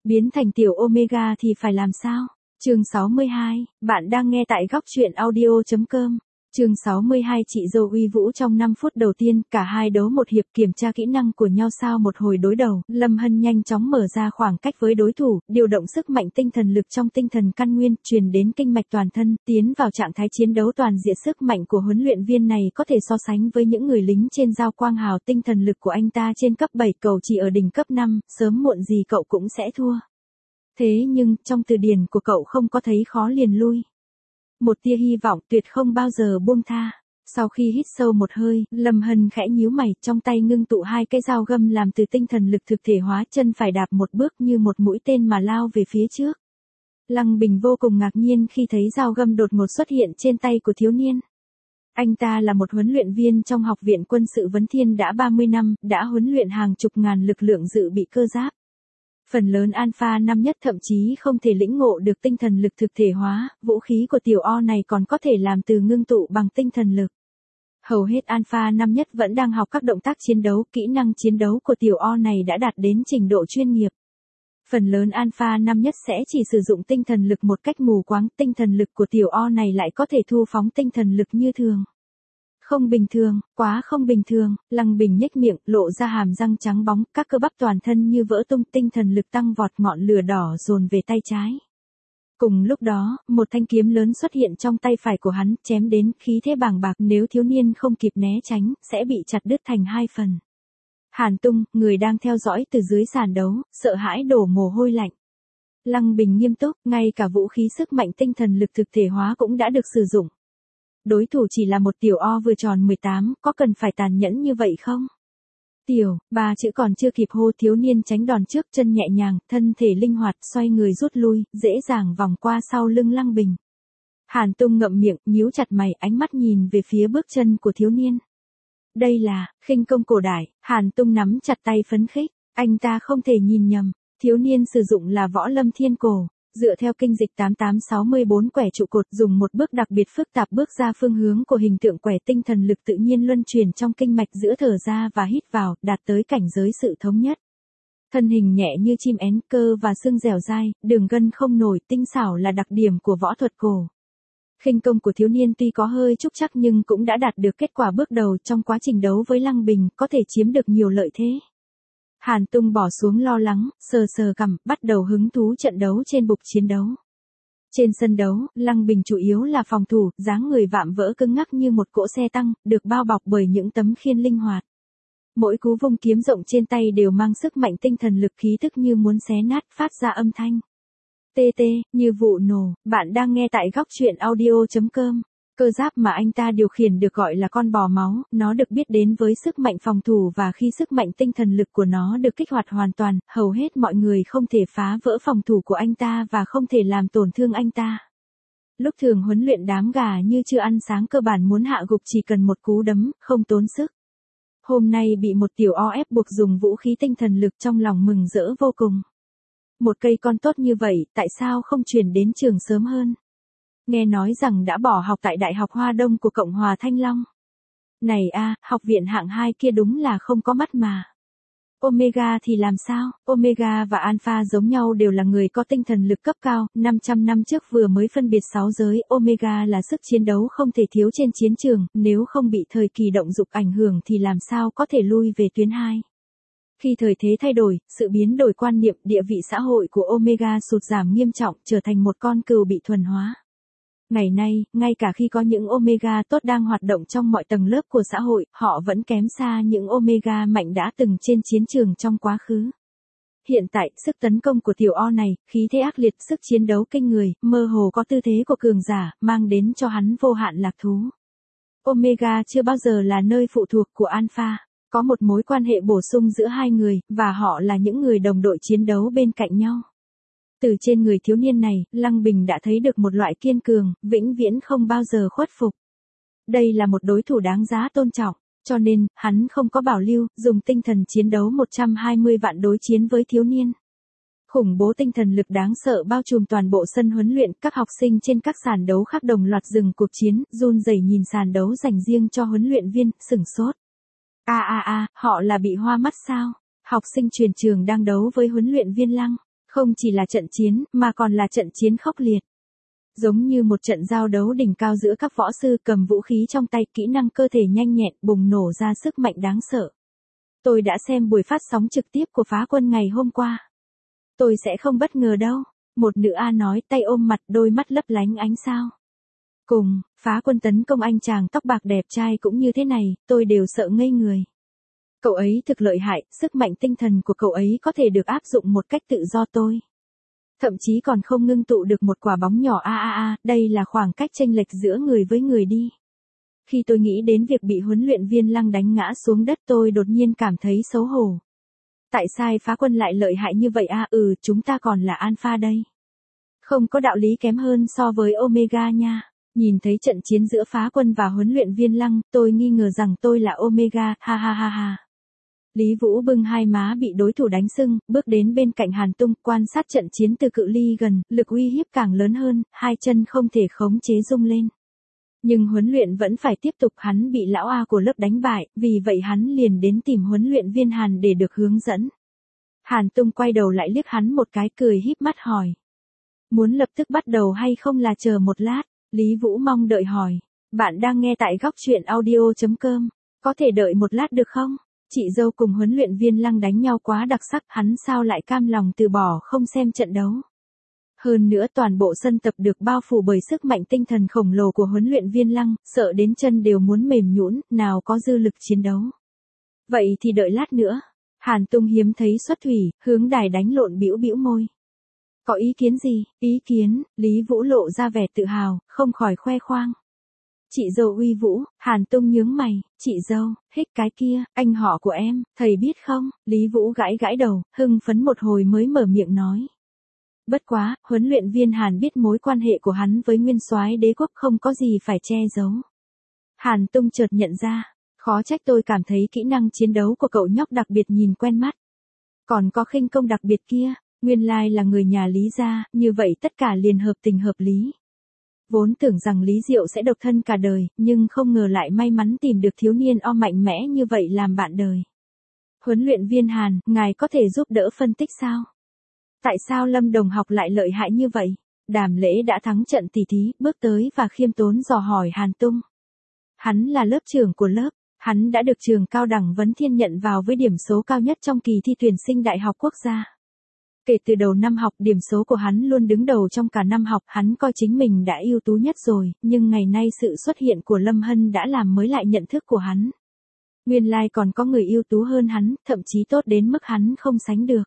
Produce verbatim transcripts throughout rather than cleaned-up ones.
Biến thành tiểu Omega thì phải làm sao? Chương sáu mươi hai, bạn đang nghe tại góc truyện audio chấm com. Chương sáu mươi hai, chị dâu uy vũ trong năm phút đầu tiên, cả hai đấu một hiệp kiểm tra kỹ năng của nhau sau một hồi đối đầu, Lâm Hân nhanh chóng mở ra khoảng cách với đối thủ, điều động sức mạnh tinh thần lực trong tinh thần căn nguyên, truyền đến kinh mạch toàn thân, tiến vào trạng thái chiến đấu toàn diện. Sức mạnh của huấn luyện viên này có thể so sánh với những người lính trên giao quang hào. Tinh thần lực của anh ta trên cấp bảy, cậu chỉ ở đỉnh cấp năm, sớm muộn gì cậu cũng sẽ thua. Thế nhưng, trong từ điển của cậu không có thấy khó liền lui. Một tia hy vọng tuyệt không bao giờ buông tha. Sau khi hít sâu một hơi, Lâm Hân khẽ nhíu mày, trong tay ngưng tụ hai cái dao găm làm từ tinh thần lực thực thể hóa, chân phải đạp một bước như một mũi tên mà lao về phía trước. Lăng Bình vô cùng ngạc nhiên khi thấy dao găm đột ngột xuất hiện trên tay của thiếu niên. Anh ta là một huấn luyện viên trong học viện quân sự Vấn Thiên đã ba mươi năm, đã huấn luyện hàng chục ngàn lực lượng dự bị cơ giáp. Phần lớn Alpha năm nhất thậm chí không thể lĩnh ngộ được tinh thần lực thực thể hóa, vũ khí của tiểu O này còn có thể làm từ ngưng tụ bằng tinh thần lực. Hầu hết Alpha năm nhất vẫn đang học các động tác chiến đấu, kỹ năng chiến đấu của tiểu O này đã đạt đến trình độ chuyên nghiệp. Phần lớn Alpha năm nhất sẽ chỉ sử dụng tinh thần lực một cách mù quáng, tinh thần lực của tiểu O này lại có thể thu phóng tinh thần lực như thường. Không bình thường, quá không bình thường. Lăng Bình nhếch miệng, lộ ra hàm răng trắng bóng, các cơ bắp toàn thân như vỡ tung, tinh thần lực tăng vọt, ngọn lửa đỏ dồn về tay trái. Cùng lúc đó, một thanh kiếm lớn xuất hiện trong tay phải của hắn, chém đến, khí thế bàng bạc, nếu thiếu niên không kịp né tránh, sẽ bị chặt đứt thành hai phần. Hàn Tung, người đang theo dõi từ dưới sàn đấu, sợ hãi đổ mồ hôi lạnh. Lăng Bình nghiêm túc, ngay cả vũ khí sức mạnh tinh thần lực thực thể hóa cũng đã được sử dụng. Đối thủ chỉ là một tiểu O vừa tròn mười tám, có cần phải tàn nhẫn như vậy không? Tiểu, ba chữ còn chưa kịp hô, thiếu niên tránh đòn trước, chân nhẹ nhàng, thân thể linh hoạt, xoay người rút lui, dễ dàng vòng qua sau lưng Lăng Bình. Hàn Tung ngậm miệng, nhíu chặt mày, ánh mắt nhìn về phía bước chân của thiếu niên. Đây là khinh công cổ đại. Hàn Tung nắm chặt tay phấn khích, anh ta không thể nhìn nhầm, thiếu niên sử dụng là võ lâm thiên cổ. Dựa theo kinh dịch tám tám sáu bốn quẻ trụ cột, dùng một bước đặc biệt phức tạp bước ra phương hướng của hình tượng quẻ, tinh thần lực tự nhiên luân chuyển trong kinh mạch giữa thở ra và hít vào, đạt tới cảnh giới sự thống nhất. Thân hình nhẹ như chim én, cơ và xương dẻo dai, đường gân không nổi, tinh xảo là đặc điểm của võ thuật cổ. Khinh công của thiếu niên tuy có hơi trúc trắc nhưng cũng đã đạt được kết quả bước đầu. Trong quá trình đấu với Lăng Bình, có thể chiếm được nhiều lợi thế. Hàn Tung bỏ xuống lo lắng, sờ sờ cằm, bắt đầu hứng thú trận đấu trên bục chiến đấu. Trên sân đấu, Lăng Bình chủ yếu là phòng thủ, dáng người vạm vỡ cứng ngắc như một cỗ xe tăng, được bao bọc bởi những tấm khiên linh hoạt. Mỗi cú vung kiếm rộng trên tay đều mang sức mạnh tinh thần lực, khí thức như muốn xé nát, phát ra âm thanh tê tê, như vụ nổ. Bạn đang nghe tại góc truyện audio chấm com. Cơ giáp mà anh ta điều khiển được gọi là con bò máu, nó được biết đến với sức mạnh phòng thủ, và khi sức mạnh tinh thần lực của nó được kích hoạt hoàn toàn, hầu hết mọi người không thể phá vỡ phòng thủ của anh ta và không thể làm tổn thương anh ta. Lúc thường huấn luyện đám gà như chưa ăn sáng cơ bản muốn hạ gục chỉ cần một cú đấm, không tốn sức. Hôm nay bị một tiểu O ép buộc dùng vũ khí tinh thần lực, trong lòng mừng rỡ vô cùng. Một cây con tốt như vậy, tại sao không chuyển đến trường sớm hơn? Nghe nói rằng đã bỏ học tại Đại học Hoa Đông của Cộng hòa Thanh Long. Này a, học viện hạng hai kia đúng là không có mắt mà. Omega thì làm sao? Omega và Alpha giống nhau, đều là người có tinh thần lực cấp cao. năm trăm năm trước vừa mới phân biệt sáu giới, Omega là sức chiến đấu không thể thiếu trên chiến trường, nếu không bị thời kỳ động dục ảnh hưởng thì làm sao có thể lui về tuyến hai. Khi thời thế thay đổi, sự biến đổi quan niệm, địa vị xã hội của Omega sụt giảm nghiêm trọng, trở thành một con cừu bị thuần hóa. Ngày nay, ngay cả khi có những Omega tốt đang hoạt động trong mọi tầng lớp của xã hội, họ vẫn kém xa những Omega mạnh đã từng trên chiến trường trong quá khứ. Hiện tại, sức tấn công của tiểu O này, khí thế ác liệt, sức chiến đấu kinh người, mơ hồ có tư thế của cường giả, mang đến cho hắn vô hạn lạc thú. Omega chưa bao giờ là nơi phụ thuộc của Alpha. Có một mối quan hệ bổ sung giữa hai người, và họ là những người đồng đội chiến đấu bên cạnh nhau. Từ trên người thiếu niên này, Lăng Bình đã thấy được một loại kiên cường, vĩnh viễn không bao giờ khuất phục. Đây là một đối thủ đáng giá tôn trọng, cho nên, hắn không có bảo lưu, dùng tinh thần chiến đấu một trăm hai mươi vạn đối chiến với thiếu niên. Khủng bố tinh thần lực đáng sợ bao trùm toàn bộ sân huấn luyện, các học sinh trên các sàn đấu khác đồng loạt dừng cuộc chiến, run rẩy nhìn sàn đấu dành riêng cho huấn luyện viên, sửng sốt. A a a, họ là bị hoa mắt sao? Học sinh truyền trường đang đấu với huấn luyện viên Lăng. Không chỉ là trận chiến, mà còn là trận chiến khốc liệt. Giống như một trận giao đấu đỉnh cao giữa các võ sư cầm vũ khí trong tay, kỹ năng cơ thể nhanh nhẹn bùng nổ ra sức mạnh đáng sợ. Tôi đã xem buổi phát sóng trực tiếp của Phá Quân ngày hôm qua. Tôi sẽ không bất ngờ đâu. Một nữ A nói, tay ôm mặt, đôi mắt lấp lánh ánh sao. Cùng, Phá Quân tấn công anh chàng tóc bạc đẹp trai cũng như thế này, tôi đều sợ ngây người. Cậu ấy thực lợi hại, sức mạnh tinh thần của cậu ấy có thể được áp dụng một cách tự do tôi. Thậm chí còn không ngưng tụ được một quả bóng nhỏ a a a, đây là khoảng cách chênh lệch giữa người với người đi. Khi tôi nghĩ đến việc bị huấn luyện viên Lăng đánh ngã xuống đất, tôi đột nhiên cảm thấy xấu hổ. Tại sao Phá Quân lại lợi hại như vậy a? À, ừ, chúng ta còn là Alpha đây. Không có đạo lý kém hơn so với Omega nha. Nhìn thấy trận chiến giữa Phá Quân và huấn luyện viên Lăng, tôi nghi ngờ rằng tôi là Omega, ha ha ha ha. Lý Vũ bưng hai má bị đối thủ đánh sưng, bước đến bên cạnh Hàn Tung, quan sát trận chiến từ cự ly gần, lực uy hiếp càng lớn hơn, hai chân không thể khống chế rung lên. Nhưng huấn luyện vẫn phải tiếp tục, hắn bị lão A của lớp đánh bại, vì vậy hắn liền đến tìm huấn luyện viên Hàn để được hướng dẫn. Hàn Tung quay đầu lại liếc hắn một cái, cười híp mắt hỏi. Muốn lập tức bắt đầu hay không là chờ một lát? Lý Vũ mong đợi hỏi. Bạn đang nghe tại góc truyện audio chấm com. Có thể đợi một lát được không? Chị dâu cùng huấn luyện viên Lăng đánh nhau quá đặc sắc, hắn sao lại cam lòng từ bỏ không xem trận đấu. Hơn nữa toàn bộ sân tập được bao phủ bởi sức mạnh tinh thần khổng lồ của huấn luyện viên Lăng, sợ đến chân đều muốn mềm nhũn, nào có dư lực chiến đấu. Vậy thì đợi lát nữa. Hàn Tung hiếm thấy xuất thủy, hướng đài đánh lộn bĩu bĩu môi. Có ý kiến gì? Ý kiến, Lý Vũ lộ ra vẻ tự hào, không khỏi khoe khoang. Chị dâu uy vũ, Hàn Tung nhướng mày, chị dâu, hích cái kia, anh họ của em, thầy biết không? Lý Vũ gãi gãi đầu, hưng phấn một hồi mới mở miệng nói. Bất quá, huấn luyện viên Hàn biết mối quan hệ của hắn với nguyên soái đế quốc, không có gì phải che giấu. Hàn Tung chợt nhận ra, khó trách tôi cảm thấy kỹ năng chiến đấu của cậu nhóc đặc biệt nhìn quen mắt. Còn có khinh công đặc biệt kia, nguyên lai là người nhà Lý gia, như vậy tất cả liền hợp tình hợp lý. Vốn tưởng rằng Lý Diệu sẽ độc thân cả đời, nhưng không ngờ lại may mắn tìm được thiếu niên o mạnh mẽ như vậy làm bạn đời. Huấn luyện viên Hàn, ngài có thể giúp đỡ phân tích sao? Tại sao Lâm đồng học lại lợi hại như vậy? Đàm Lễ đã thắng trận tỷ thí, bước tới và khiêm tốn dò hỏi Hàn Tung. Hắn là lớp trưởng của lớp, hắn đã được trường cao đẳng Vấn Thiên nhận vào với điểm số cao nhất trong kỳ thi tuyển sinh đại học quốc gia. Kể từ đầu năm học, điểm số của hắn luôn đứng đầu trong cả năm học, hắn coi chính mình đã ưu tú nhất rồi, nhưng ngày nay sự xuất hiện của Lâm Hân đã làm mới lại nhận thức của hắn. Nguyên lai còn có người ưu tú hơn hắn, thậm chí tốt đến mức hắn không sánh được.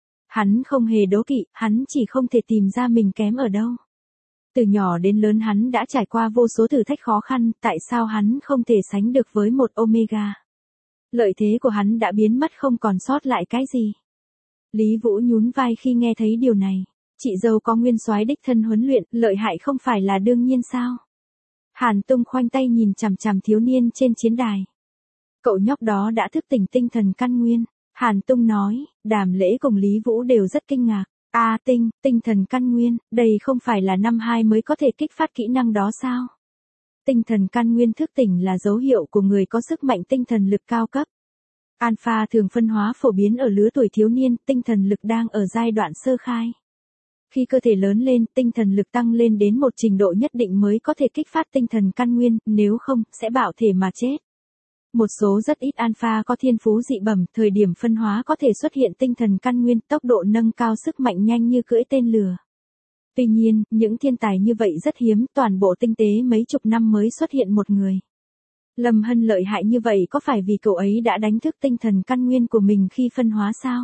Hắn không hề đố kỵ, hắn chỉ không thể tìm ra mình kém ở đâu. Từ nhỏ đến lớn hắn đã trải qua vô số thử thách khó khăn, tại sao hắn không thể sánh được với một Omega? Lợi thế của hắn đã biến mất, không còn sót lại cái gì. Lý Vũ nhún vai khi nghe thấy điều này. Chị dâu có nguyên soái đích thân huấn luyện, lợi hại không phải là đương nhiên sao? Hàn Tung khoanh tay nhìn chằm chằm thiếu niên trên chiến đài. Cậu nhóc đó đã thức tỉnh tinh thần căn nguyên. Hàn Tung nói, Đàm Lễ cùng Lý Vũ đều rất kinh ngạc. A à, tinh, tinh thần căn nguyên, đây không phải là năm hai mới có thể kích phát kỹ năng đó sao? Tinh thần căn nguyên thức tỉnh là dấu hiệu của người có sức mạnh tinh thần lực cao cấp. Alpha thường phân hóa phổ biến ở lứa tuổi thiếu niên, tinh thần lực đang ở giai đoạn sơ khai. Khi cơ thể lớn lên, tinh thần lực tăng lên đến một trình độ nhất định mới có thể kích phát tinh thần căn nguyên, nếu không, sẽ bạo thể mà chết. Một số rất ít alpha có thiên phú dị bẩm, thời điểm phân hóa có thể xuất hiện tinh thần căn nguyên, tốc độ nâng cao sức mạnh nhanh như cưỡi tên lửa. Tuy nhiên, những thiên tài như vậy rất hiếm, toàn bộ tinh tế mấy chục năm mới xuất hiện một người. Lâm Hân lợi hại như vậy có phải vì cậu ấy đã đánh thức tinh thần căn nguyên của mình khi phân hóa sao?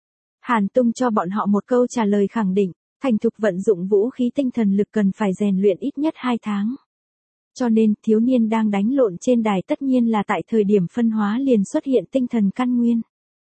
Hàn Tung cho bọn họ một câu trả lời khẳng định, thành thục vận dụng vũ khí tinh thần lực cần phải rèn luyện ít nhất hai tháng. Cho nên, thiếu niên đang đánh lộn trên đài tất nhiên là tại thời điểm phân hóa liền xuất hiện tinh thần căn nguyên.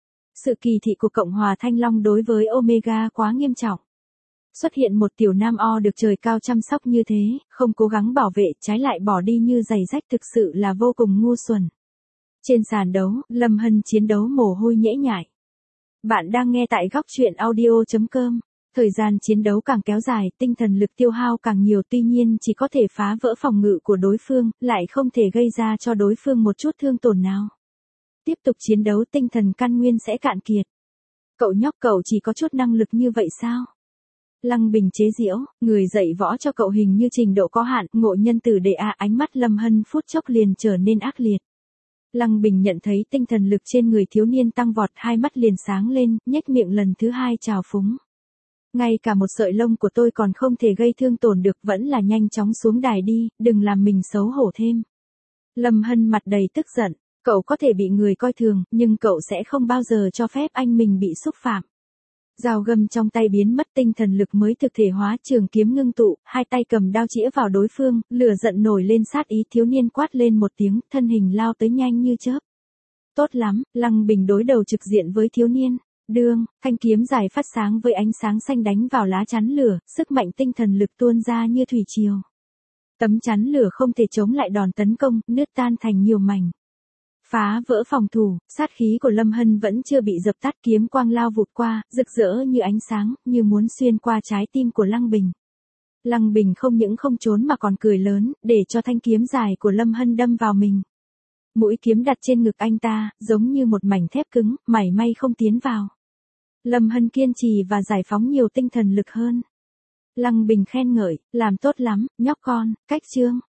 Sự kỳ thị của Cộng hòa Thanh Long đối với Omega quá nghiêm trọng. Xuất hiện một tiểu nam o được trời cao chăm sóc như thế, không cố gắng bảo vệ, trái lại bỏ đi như giày rách, thực sự là vô cùng ngu xuẩn. Trên sàn đấu, Lâm Hân chiến đấu mồ hôi nhễ nhại. Bạn đang nghe tại góc truyện audio chấm com. Thời gian chiến đấu càng kéo dài, tinh thần lực tiêu hao càng nhiều, tuy nhiên chỉ có thể phá vỡ phòng ngự của đối phương, lại không thể gây ra cho đối phương một chút thương tổn nào. Tiếp tục chiến đấu tinh thần căn nguyên sẽ cạn kiệt. Cậu nhóc, cậu chỉ có chút năng lực như vậy sao? Lăng Bình chế giễu, người dạy võ cho cậu hình như trình độ có hạn, ngộ nhân tử đệ à. Ánh mắt Lâm Hân phút chốc liền trở nên ác liệt. Lăng Bình nhận thấy tinh thần lực trên người thiếu niên tăng vọt, hai mắt liền sáng lên, nhếch miệng lần thứ hai trào phúng. Ngay cả một sợi lông của tôi còn không thể gây thương tổn được, vẫn là nhanh chóng xuống đài đi, đừng làm mình xấu hổ thêm. Lâm Hân mặt đầy tức giận, cậu có thể bị người coi thường, nhưng cậu sẽ không bao giờ cho phép anh mình bị xúc phạm. Dao găm trong tay biến mất, tinh thần lực mới thực thể hóa, trường kiếm ngưng tụ, hai tay cầm đao chĩa vào đối phương, lửa giận nổi lên sát ý, thiếu niên quát lên một tiếng, thân hình lao tới nhanh như chớp. Tốt lắm, Lăng Bình đối đầu trực diện với thiếu niên. Đương, thanh kiếm dài phát sáng với ánh sáng xanh đánh vào lá chắn lửa, sức mạnh tinh thần lực tuôn ra như thủy triều. Tấm chắn lửa không thể chống lại đòn tấn công, nứt tan thành nhiều mảnh. Phá vỡ phòng thủ, sát khí của Lâm Hân vẫn chưa bị dập tắt, kiếm quang lao vụt qua, rực rỡ như ánh sáng, như muốn xuyên qua trái tim của Lăng Bình. Lăng Bình không những không trốn mà còn cười lớn, để cho thanh kiếm dài của Lâm Hân đâm vào mình. Mũi kiếm đặt trên ngực anh ta, giống như một mảnh thép cứng, mảy may không tiến vào. Lâm Hân kiên trì và giải phóng nhiều tinh thần lực hơn. Lăng Bình khen ngợi, làm tốt lắm, nhóc con, cách chương.